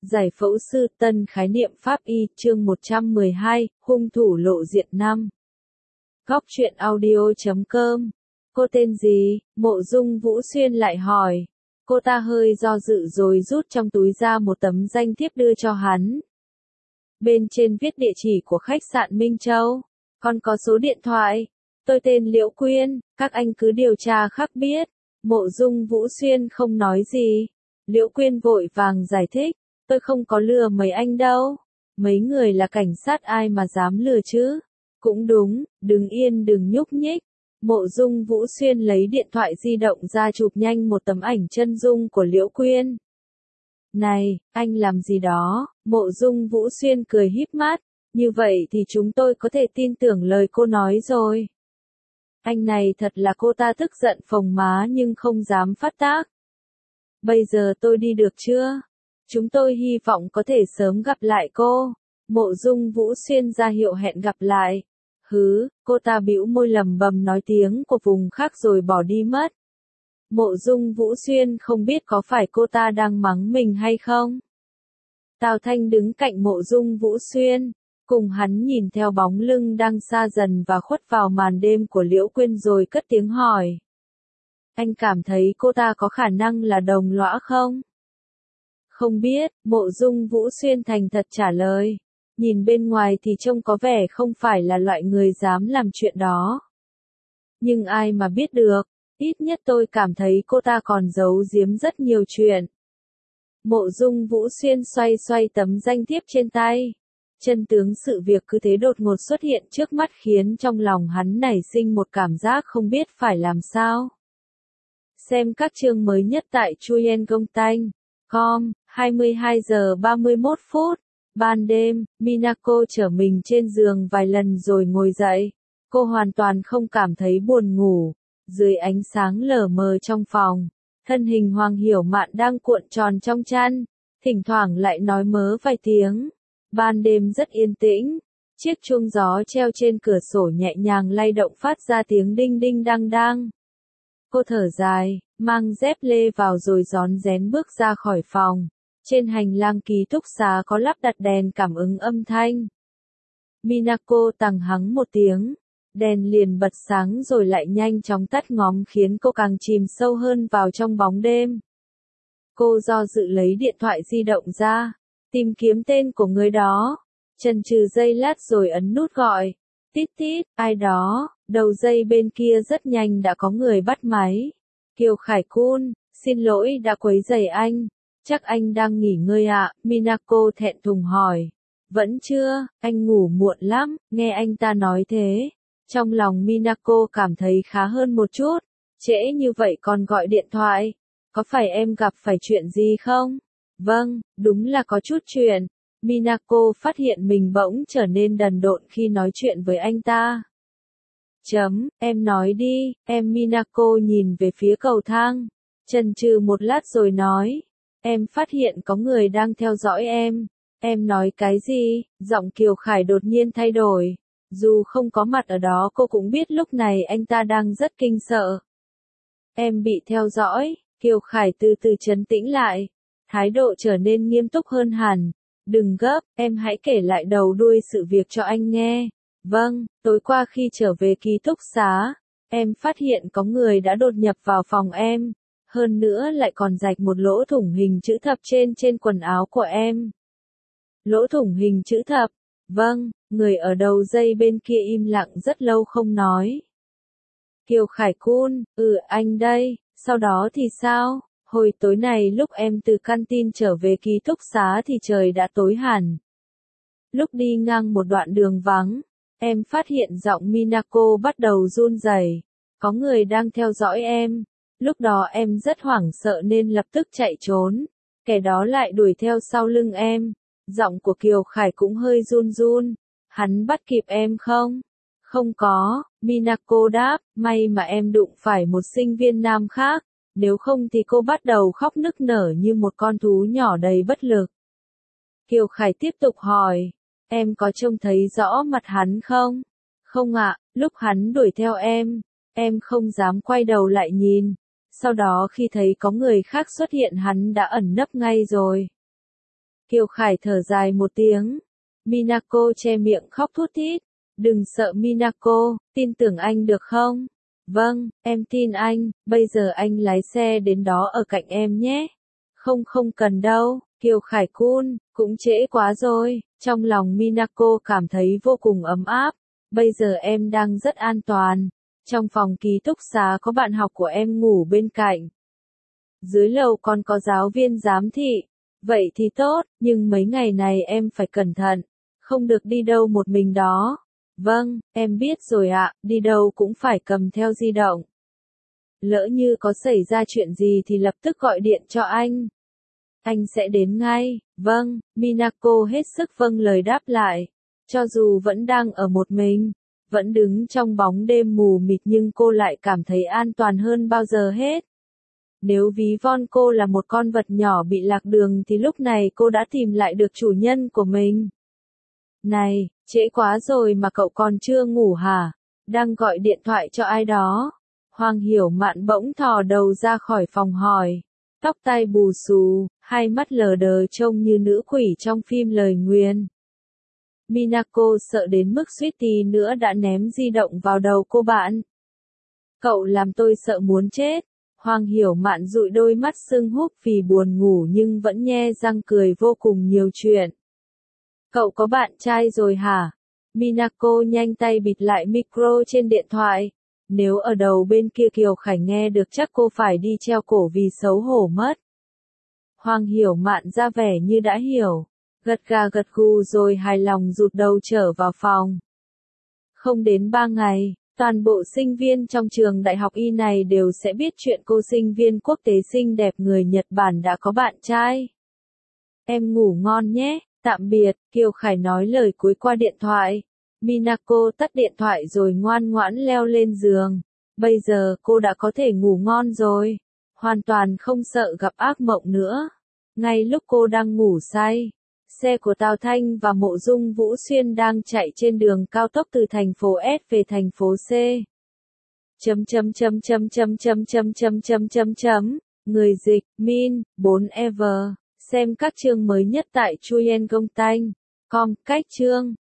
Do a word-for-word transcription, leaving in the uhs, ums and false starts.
Giải phẫu sư tân khái niệm pháp y chương một trăm mười hai, hung thủ lộ diện năm. Góc truyện audio.com. Cô tên gì? Mộ Dung Vũ Xuyên lại hỏi. Cô ta hơi do dự rồi rút trong túi ra một tấm danh thiếp đưa cho hắn. Bên trên viết địa chỉ của khách sạn Minh Châu. Còn có số điện thoại. Tôi tên Liễu Quyên, các anh cứ điều tra khắc biết. Mộ Dung Vũ Xuyên không nói gì. Liễu Quyên vội vàng giải thích. Tôi không có lừa mấy anh đâu. Mấy người là cảnh sát ai mà dám lừa chứ? Cũng đúng, đừng yên đừng nhúc nhích. Mộ Dung Vũ Xuyên lấy điện thoại di động ra chụp nhanh một tấm ảnh chân dung của Liễu Quyên. Này, anh làm gì đó? Mộ Dung Vũ Xuyên cười híp mắt. Như vậy thì chúng tôi có thể tin tưởng lời cô nói rồi. Anh này thật là cô ta tức giận phồng má nhưng không dám phát tác. Bây giờ tôi đi được chưa? Chúng tôi hy vọng có thể sớm gặp lại cô. Mộ Dung Vũ Xuyên ra hiệu hẹn gặp lại. Hứ, cô ta bĩu môi lầm bầm nói tiếng của vùng khác rồi bỏ đi mất. Mộ Dung Vũ Xuyên không biết có phải cô ta đang mắng mình hay không. Tào Thanh đứng cạnh Mộ Dung Vũ Xuyên, cùng hắn nhìn theo bóng lưng đang xa dần và khuất vào màn đêm của Liễu Quyên rồi cất tiếng hỏi. Anh cảm thấy cô ta có khả năng là đồng lõa không? Không biết, Mộ Dung Vũ Xuyên thành thật trả lời. Nhìn bên ngoài thì trông có vẻ không phải là loại người dám làm chuyện đó. Nhưng ai mà biết được, ít nhất tôi cảm thấy cô ta còn giấu giếm rất nhiều chuyện. Mộ Dung Vũ Xuyên xoay xoay tấm danh thiếp trên tay. Chân tướng sự việc cứ thế đột ngột xuất hiện trước mắt khiến trong lòng hắn nảy sinh một cảm giác không biết phải làm sao. Xem các chương mới nhất tại chuyengontan chấm com, hai mươi hai giờ ba mươi mốt phút. Ban đêm, Minako trở mình trên giường vài lần rồi ngồi dậy. Cô hoàn toàn không cảm thấy buồn ngủ. Dưới ánh sáng lờ mờ trong phòng, thân hình Hoàng Hiểu Mạn đang cuộn tròn trong chăn, thỉnh thoảng lại nói mớ vài tiếng. Ban đêm rất yên tĩnh, chiếc chuông gió treo trên cửa sổ nhẹ nhàng lay động phát ra tiếng đinh đinh đang đang. Cô thở dài, mang dép lê vào rồi rón rén bước ra khỏi phòng. Trên hành lang ký túc xá có lắp đặt đèn cảm ứng âm thanh. Minako tằng hắng một tiếng, đèn liền bật sáng rồi lại nhanh chóng tắt ngóm khiến cô càng chìm sâu hơn vào trong bóng đêm. Cô do dự lấy điện thoại di động ra, tìm kiếm tên của người đó, chần chừ giây lát rồi ấn nút gọi. Tít tít, ai đó, đầu dây bên kia rất nhanh đã có người bắt máy. Kiều Khải Kun, xin lỗi đã quấy rầy anh. Chắc anh đang nghỉ ngơi ạ, à? Minako thẹn thùng hỏi. Vẫn chưa, anh ngủ muộn lắm, nghe anh ta nói thế. Trong lòng Minako cảm thấy khá hơn một chút. Trễ như vậy còn gọi điện thoại. Có phải em gặp phải chuyện gì không? Vâng, đúng là có chút chuyện. Minako phát hiện mình bỗng trở nên đần độn khi nói chuyện với anh ta. Chấm, em nói đi, em Minako nhìn về phía cầu thang. Chần chừ một lát rồi nói. Em phát hiện có người đang theo dõi em. Em nói cái gì? Giọng Kiều Khải đột nhiên thay đổi. Dù không có mặt ở đó cô cũng biết lúc này anh ta đang rất kinh sợ. Em bị theo dõi. Kiều Khải từ từ trấn tĩnh lại. Thái độ trở nên nghiêm túc hơn hẳn. Đừng gấp, em hãy kể lại đầu đuôi sự việc cho anh nghe. Vâng, tối qua khi trở về ký túc xá, em phát hiện có người đã đột nhập vào phòng em. Hơn nữa lại còn rạch một lỗ thủng hình chữ thập trên trên quần áo của em. Lỗ thủng hình chữ thập? Vâng, người ở đầu dây bên kia im lặng rất lâu không nói. Kiều Khải Kun, ừ anh đây, sau đó thì sao? Hồi tối này lúc em từ canteen trở về ký túc xá thì trời đã tối hẳn. Lúc đi ngang một đoạn đường vắng, em phát hiện giọng Minako bắt đầu run rẩy. Có người đang theo dõi em. Lúc đó em rất hoảng sợ nên lập tức chạy trốn. Kẻ đó lại đuổi theo sau lưng em. Giọng của Kiều Khải cũng hơi run run. Hắn bắt kịp em không? Không có, Minako đáp, may mà em đụng phải một sinh viên nam khác. Nếu không thì cô bắt đầu khóc nức nở như một con thú nhỏ đầy bất lực. Kiều Khải tiếp tục hỏi, em có trông thấy rõ mặt hắn không? Không ạ, lúc hắn đuổi theo em, em không dám quay đầu lại nhìn. Sau đó khi thấy có người khác xuất hiện hắn đã ẩn nấp ngay rồi. Kiều Khải thở dài một tiếng. Minako che miệng khóc thút thít. Đừng sợ Minako, tin tưởng anh được không? Vâng, em tin anh, bây giờ anh lái xe đến đó ở cạnh em nhé. Không không cần đâu, Kiều Khải cool, cũng trễ quá rồi. Trong lòng Minako cảm thấy vô cùng ấm áp. Bây giờ em đang rất an toàn. Trong phòng ký túc xá có bạn học của em ngủ bên cạnh. Dưới lầu còn có giáo viên giám thị. Vậy thì tốt, nhưng mấy ngày này em phải cẩn thận. Không được đi đâu một mình đó. Vâng, em biết rồi ạ, đi đâu cũng phải cầm theo di động. Lỡ như có xảy ra chuyện gì thì lập tức gọi điện cho anh. Anh sẽ đến ngay. Vâng, Minako hết sức vâng lời đáp lại. Cho dù vẫn đang ở một mình, vẫn đứng trong bóng đêm mù mịt nhưng cô lại cảm thấy an toàn hơn bao giờ hết. Nếu ví von cô là một con vật nhỏ bị lạc đường thì lúc này cô đã tìm lại được chủ nhân của mình. Này, trễ quá rồi mà cậu còn chưa ngủ hả? Đang gọi điện thoại cho ai đó? Hoàng Hiểu Mạn bỗng thò đầu ra khỏi phòng hỏi. Tóc tai bù xù, hai mắt lờ đờ trông như nữ quỷ trong phim lời nguyền. Minako sợ đến mức suýt tí nữa đã ném di động vào đầu cô bạn. Cậu làm tôi sợ muốn chết. Hoàng Hiểu Mạn dụi đôi mắt sưng húp vì buồn ngủ nhưng vẫn nhe răng cười vô cùng nhiều chuyện. Cậu có bạn trai rồi hả? Minako nhanh tay bịt lại micro trên điện thoại. Nếu ở đầu bên kia Kiều Khải nghe được chắc cô phải đi treo cổ vì xấu hổ mất. Hoàng Hiểu Mạn ra vẻ như đã hiểu. Gật gà gật gù rồi hài lòng rụt đầu trở vào phòng. Không đến ba ngày, toàn bộ sinh viên trong trường đại học Y này đều sẽ biết chuyện cô sinh viên quốc tế xinh đẹp người Nhật Bản đã có bạn trai. Em ngủ ngon nhé, tạm biệt, Kiều Khải nói lời cuối qua điện thoại. Minako tắt điện thoại rồi ngoan ngoãn leo lên giường. Bây giờ cô đã có thể ngủ ngon rồi. Hoàn toàn không sợ gặp ác mộng nữa. Ngay lúc cô đang ngủ say, xe của Tào Thanh và Mộ Dung Vũ Xuyên đang chạy trên đường cao tốc từ thành phố S về thành phố C. Chấm chấm chấm chấm chấm chấm chấm chấm chấm chấm chấm. Người dịch, Min, bốn Ever. Xem các chương mới nhất tại Chuyen Gong Tanh. Com, cách chương.